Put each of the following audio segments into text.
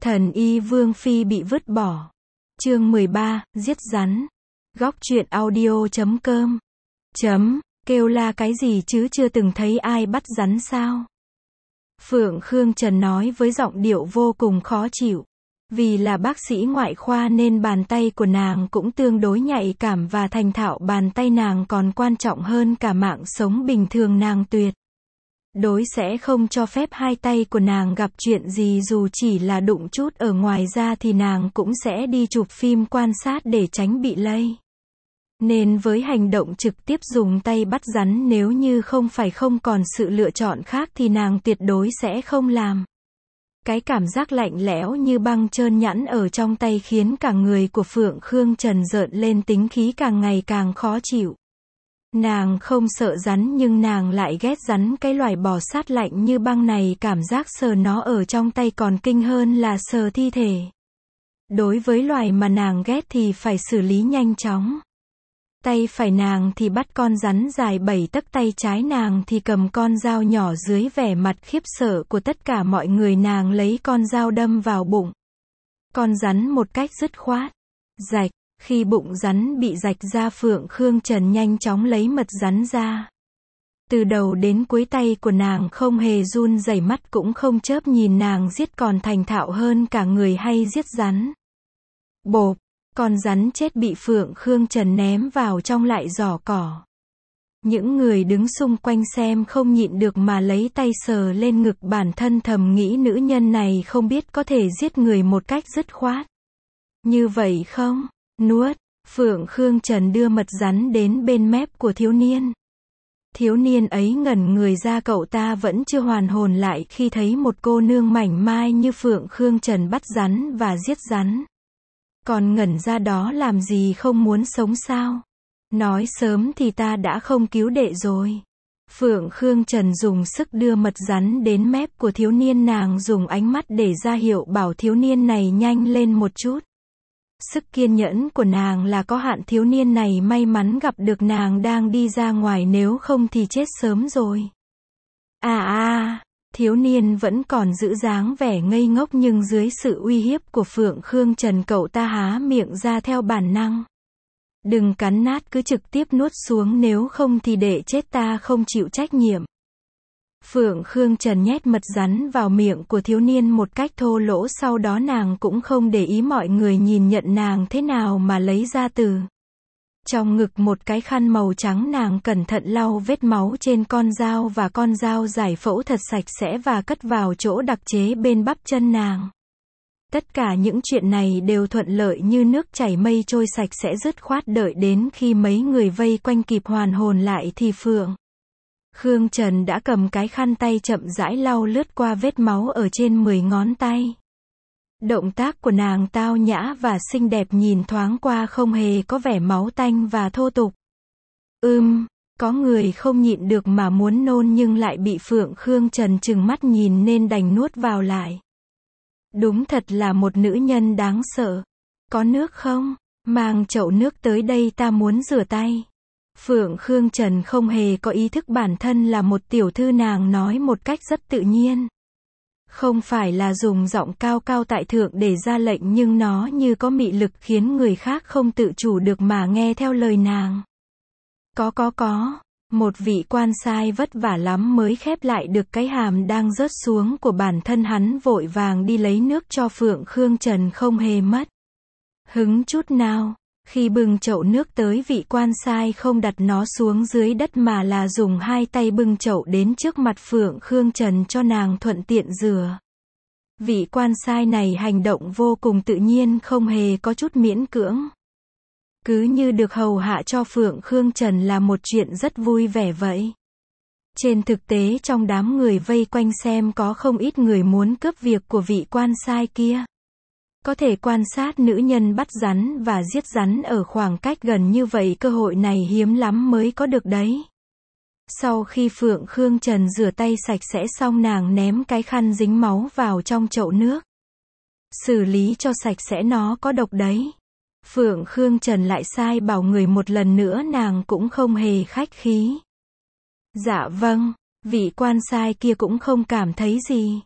Thần y Vương Phi bị vứt bỏ. Chương 13, giết rắn. Góc truyện audio.com. Kêu la cái gì chứ, chưa từng thấy ai bắt rắn sao? Phượng Khương Trần nói với giọng điệu vô cùng khó chịu. Vì là bác sĩ ngoại khoa nên bàn tay của nàng cũng tương đối nhạy cảm và thành thạo, bàn tay nàng còn quan trọng hơn cả mạng sống bình thường nàng tuyệt đối sẽ không cho phép hai tay của nàng gặp chuyện gì, dù chỉ là đụng chút ở ngoài ra thì nàng cũng sẽ đi chụp phim quan sát để tránh bị lây. Nên với hành động trực tiếp dùng tay bắt rắn, nếu như không còn sự lựa chọn khác thì nàng tuyệt đối sẽ không làm. Cái cảm giác lạnh lẽo như băng trơn nhẵn ở trong tay khiến cả người của Phượng Khương Trần rợn lên, tính khí càng ngày càng khó chịu. Nàng không sợ rắn nhưng nàng lại ghét rắn, cái loài bò sát lạnh như băng này, cảm giác sờ nó ở trong tay còn kinh hơn là sờ thi thể. Đối với loài mà nàng ghét thì phải xử lý nhanh chóng. Tay phải nàng thì bắt con rắn dài 7 tấc, tay trái nàng thì cầm con dao nhỏ. Dưới vẻ mặt khiếp sợ của tất cả mọi người, nàng lấy con dao đâm vào bụng con rắn một cách dứt khoát. Rạch. Khi bụng rắn bị rạch ra, Phượng Khương Trần nhanh chóng lấy mật rắn ra. Từ đầu đến cuối tay của nàng không hề run rẩy, mắt cũng không chớp, nhìn nàng giết còn thành thạo hơn cả người hay giết rắn. Bộp. Con rắn chết bị Phượng Khương Trần ném vào trong lại giỏ cỏ. Những người đứng xung quanh xem không nhịn được mà lấy tay sờ lên ngực bản thân, thầm nghĩ nữ nhân này không biết có thể giết người một cách dứt khoát như vậy không? Nuốt. Phượng Khương Trần đưa mật rắn đến bên mép của thiếu niên. Thiếu niên ấy ngẩn người ra, cậu ta vẫn chưa hoàn hồn lại khi thấy một cô nương mảnh mai như Phượng Khương Trần bắt rắn và giết rắn. Còn ngẩn ra đó làm gì, không muốn sống sao? Nói sớm thì ta đã không cứu đệ rồi. Phượng Khương Trần dùng sức đưa mật rắn đến mép của thiếu niên, nàng dùng ánh mắt để ra hiệu bảo thiếu niên này nhanh lên một chút. Sức kiên nhẫn của nàng là có hạn, thiếu niên này may mắn gặp được nàng đang đi ra ngoài, nếu không thì chết sớm rồi. Thiếu niên vẫn còn giữ dáng vẻ ngây ngốc, nhưng dưới sự uy hiếp của Phượng Khương Trần, cậu ta há miệng ra theo bản năng. Đừng cắn nát, cứ trực tiếp nuốt xuống, nếu không thì đệ chết ta không chịu trách nhiệm. Phượng Khương Trần nhét mật rắn vào miệng của thiếu niên một cách thô lỗ, sau đó nàng cũng không để ý mọi người nhìn nhận nàng thế nào mà lấy ra từ trong ngực một cái khăn màu trắng. Nàng cẩn thận lau vết máu trên con dao, và con dao giải phẫu thật sạch sẽ và cất vào chỗ đặc chế bên bắp chân nàng. Tất cả những chuyện này đều thuận lợi như nước chảy mây trôi, sạch sẽ dứt khoát. Đợi đến khi mấy người vây quanh kịp hoàn hồn lại thì Phượng Khương Trần đã cầm cái khăn tay chậm rãi lau lướt qua vết máu ở trên 10 ngón tay. Động tác của nàng tao nhã và xinh đẹp, nhìn thoáng qua không hề có vẻ máu tanh và thô tục. Có người không nhịn được mà muốn nôn nhưng lại bị Phượng Khương Trần trừng mắt nhìn nên đành nuốt vào lại. Đúng thật là một nữ nhân đáng sợ. Có nước không? Mang chậu nước tới đây, ta muốn rửa tay. Phượng Khương Trần không hề có ý thức bản thân là một tiểu thư, nàng nói một cách rất tự nhiên. Không phải là dùng giọng cao cao tại thượng để ra lệnh, nhưng nó như có mị lực khiến người khác không tự chủ được mà nghe theo lời nàng. Có. Một vị quan sai vất vả lắm mới khép lại được cái hàm đang rớt xuống của bản thân, hắn vội vàng đi lấy nước cho Phượng Khương Trần, không hề mất hứng chút nào. Khi bưng chậu nước tới, vị quan sai không đặt nó xuống dưới đất mà là dùng hai tay bưng chậu đến trước mặt Phượng Khương Trần cho nàng thuận tiện rửa. Vị quan sai này hành động vô cùng tự nhiên, không hề có chút miễn cưỡng. Cứ như được hầu hạ cho Phượng Khương Trần là một chuyện rất vui vẻ vậy. Trên thực tế trong đám người vây quanh xem có không ít người muốn cướp việc của vị quan sai kia. Có thể quan sát nữ nhân bắt rắn và giết rắn ở khoảng cách gần như vậy, cơ hội này hiếm lắm mới có được đấy. Sau khi Phượng Khương Trần rửa tay sạch sẽ xong, nàng ném cái khăn dính máu vào trong chậu nước. Xử lý cho sạch sẽ, nó có độc đấy. Phượng Khương Trần lại sai bảo người một lần nữa, nàng cũng không hề khách khí. Dạ vâng. Vị quan sai kia cũng không cảm thấy gì.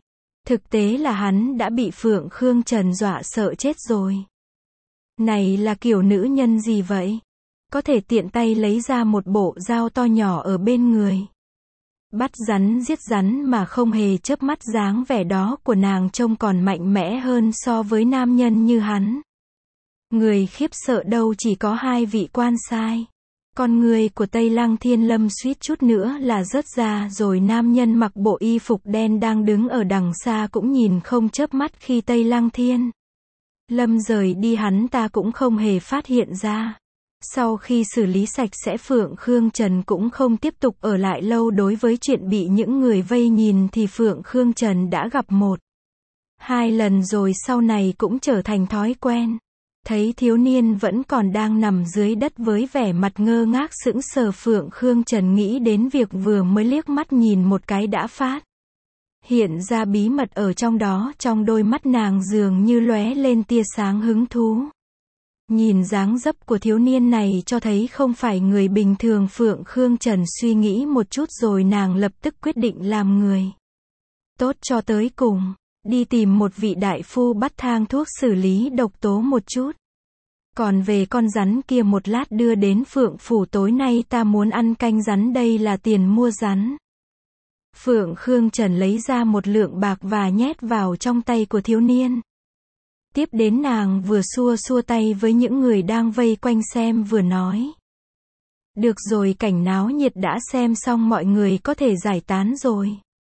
Thực tế là hắn đã bị Phượng Khương Trần dọa sợ chết rồi. Này là kiểu nữ nhân gì vậy? Có thể tiện tay lấy ra một bộ dao to nhỏ ở bên người. Bắt rắn giết rắn mà không hề chớp mắt, dáng vẻ đó của nàng trông còn mạnh mẽ hơn so với nam nhân như hắn. Người khiếp sợ đâu chỉ có hai vị quan sai. Con người của Tây Lăng Thiên Lâm suýt chút nữa là rớt ra rồi. Nam nhân mặc bộ y phục đen đang đứng ở đằng xa cũng nhìn không chớp mắt khi Tây Lăng Thiên Lâm rời đi, hắn ta cũng không hề phát hiện ra. Sau khi xử lý sạch sẽ, Phượng Khương Trần cũng không tiếp tục ở lại lâu. Đối với chuyện bị những người vây nhìn thì Phượng Khương Trần đã gặp một, hai lần rồi, sau này cũng trở thành thói quen. Thấy thiếu niên vẫn còn đang nằm dưới đất với vẻ mặt ngơ ngác sững sờ, Phượng Khương Trần nghĩ đến việc vừa mới liếc mắt nhìn một cái đã phát hiện ra bí mật ở trong đó. Trong đôi mắt nàng dường như lóe lên tia sáng hứng thú. Nhìn dáng dấp của thiếu niên này cho thấy không phải người bình thường. Phượng Khương Trần suy nghĩ một chút rồi nàng lập tức quyết định làm người tốt cho tới cùng. Đi tìm một vị đại phu bắt thang thuốc xử lý độc tố một chút. Còn về con rắn kia một lát đưa đến Phượng Phủ, tối nay ta muốn ăn canh rắn, đây là tiền mua rắn. Phượng Khương Trần lấy ra một lượng bạc và nhét vào trong tay của thiếu niên. Tiếp đến nàng vừa xua xua tay với những người đang vây quanh xem vừa nói. Được rồi, cảnh náo nhiệt đã xem xong, mọi người có thể giải tán rồi.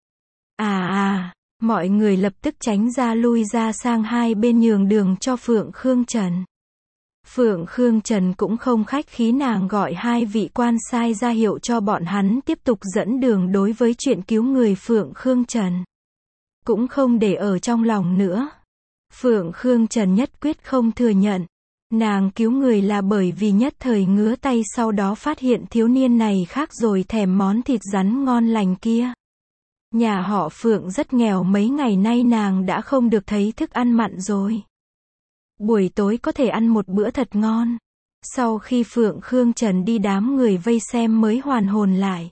Mọi người lập tức tránh ra lui ra sang hai bên nhường đường cho Phượng Khương Trần. Phượng Khương Trần cũng không khách khí, nàng gọi hai vị quan sai ra hiệu cho bọn hắn tiếp tục dẫn đường. Đối với chuyện cứu người, Phượng Khương Trần cũng không để ở trong lòng nữa. Phượng Khương Trần nhất quyết không thừa nhận. Nàng cứu người là bởi vì nhất thời ngứa tay, sau đó phát hiện thiếu niên này khác rồi, thèm món thịt rắn ngon lành kia. Nhà họ Phượng rất nghèo, mấy ngày nay nàng đã không được thấy thức ăn mặn rồi. Buổi tối có thể ăn một bữa thật ngon. Sau khi Phượng Khương Trần đi, đám người vây xem mới hoàn hồn lại.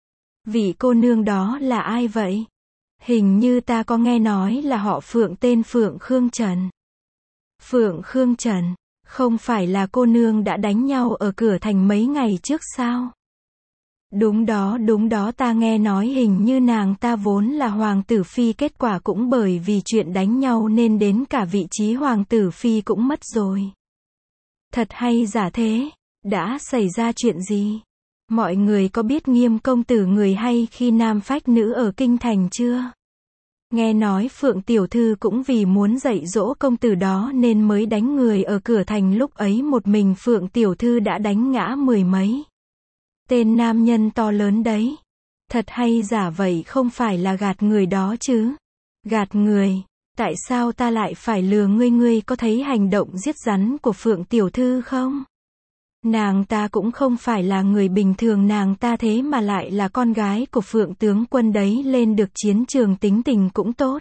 Vị cô nương đó là ai vậy? Hình như ta có nghe nói là họ Phượng, tên Phượng Khương Trần. Phượng Khương Trần, không phải là cô nương đã đánh nhau ở cửa thành mấy ngày trước sao? Đúng đó, ta nghe nói hình như nàng ta vốn là hoàng tử phi, kết quả cũng bởi vì chuyện đánh nhau nên đến cả vị trí hoàng tử phi cũng mất rồi. Thật hay giả thế? Đã xảy ra chuyện gì? Mọi người có biết Nghiêm công tử người hay khi nam phách nữ ở kinh thành chưa? Nghe nói Phượng tiểu thư cũng vì muốn dạy dỗ công tử đó nên mới đánh người ở cửa thành, lúc ấy một mình Phượng tiểu thư đã đánh ngã mười mấy tên nam nhân to lớn đấy. Thật hay giả vậy, không phải là gạt người đó chứ? Gạt người? Tại sao ta lại phải lừa ngươi? Ngươi có thấy hành động giết rắn của Phượng tiểu thư không? Nàng ta cũng không phải là người bình thường, nàng ta thế mà lại là con gái của Phượng tướng quân đấy, lên được chiến trường tính tình cũng tốt.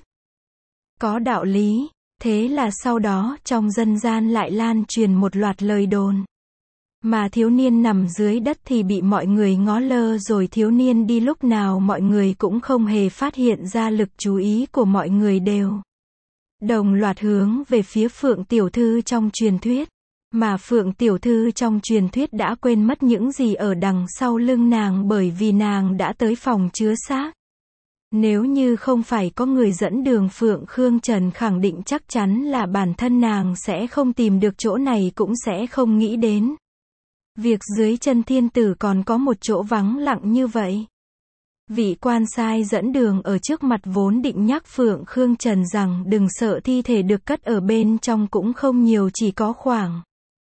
Có đạo lý. Thế là sau đó trong dân gian lại lan truyền một loạt lời đồn. Mà thiếu niên nằm dưới đất thì bị mọi người ngó lơ rồi, thiếu niên đi lúc nào mọi người cũng không hề phát hiện ra, lực chú ý của mọi người đều đồng loạt hướng về phía Phượng tiểu thư trong truyền thuyết. Mà Phượng tiểu thư trong truyền thuyết đã quên mất những gì ở đằng sau lưng nàng, bởi vì nàng đã tới phòng chứa xác. Nếu như không phải có người dẫn đường, Phượng Khương Trần khẳng định chắc chắn là bản thân nàng sẽ không tìm được chỗ này, cũng sẽ không nghĩ đến việc dưới chân thiên tử còn có một chỗ vắng lặng như vậy. Vị quan sai dẫn đường ở trước mặt vốn định nhắc Phượng Khương Trần rằng đừng sợ, thi thể được cất ở bên trong cũng không nhiều, chỉ có khoảng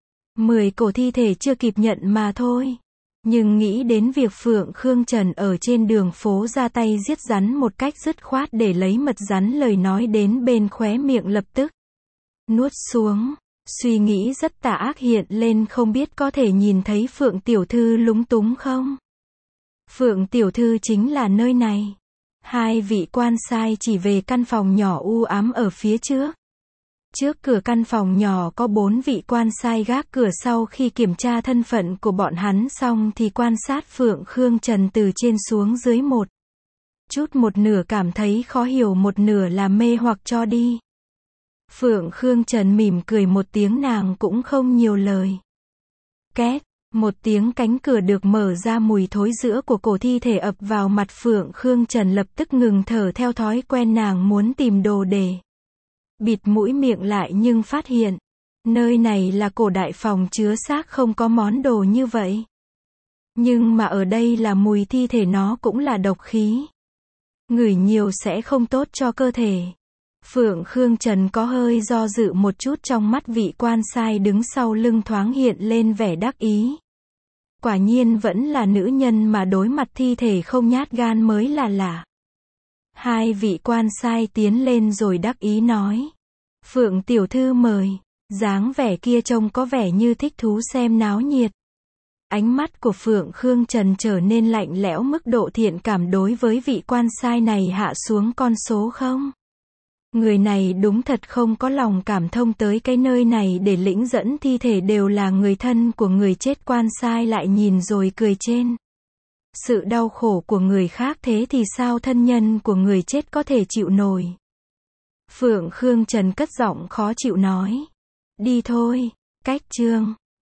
10 cổ thi thể chưa kịp nhận mà thôi. Nhưng nghĩ đến việc Phượng Khương Trần ở trên đường phố ra tay giết rắn một cách dứt khoát để lấy mật rắn, lời nói đến bên khóe miệng lập tức nuốt xuống. Suy nghĩ rất tà ác hiện lên, không biết có thể nhìn thấy Phượng tiểu thư lúng túng không? Phượng tiểu thư chính là nơi này. Hai vị quan sai chỉ về căn phòng nhỏ u ám ở phía trước. Trước cửa căn phòng nhỏ có 4 vị quan sai gác cửa, sau khi kiểm tra thân phận của bọn hắn xong thì quan sát Phượng Khương Trần từ trên xuống dưới một chút, một nửa cảm thấy khó hiểu, một nửa là mê hoặc cho đi. Phượng Khương Trần mỉm cười một tiếng, nàng cũng không nhiều lời. Két, một tiếng cánh cửa được mở ra, mùi thối rữa của cổ thi thể ập vào mặt Phượng Khương Trần, lập tức ngừng thở. Theo thói quen nàng muốn tìm đồ để bịt mũi miệng lại, nhưng phát hiện nơi này là cổ đại phòng chứa xác, không có món đồ như vậy. Nhưng mà ở đây là mùi thi thể, nó cũng là độc khí. Ngửi nhiều sẽ không tốt cho cơ thể. Phượng Khương Trần có hơi do dự một chút, trong mắt vị quan sai đứng sau lưng thoáng hiện lên vẻ đắc ý. Quả nhiên vẫn là nữ nhân mà đối mặt thi thể không nhát gan mới là lạ. Hai vị quan sai tiến lên rồi đắc ý nói. Phượng tiểu thư mời. Dáng vẻ kia trông có vẻ như thích thú xem náo nhiệt. Ánh mắt của Phượng Khương Trần trở nên lạnh lẽo, mức độ thiện cảm đối với vị quan sai này hạ xuống con số không. Người này đúng thật không có lòng cảm thông tới cái nơi này để lĩnh dẫn thi thể, đều là người thân của người chết. Quan sai lại nhìn rồi cười trên sự đau khổ của người khác, thế thì sao thân nhân của người chết có thể chịu nổi. Phượng Khương Trần cất giọng khó chịu nói. Đi thôi, cách chương.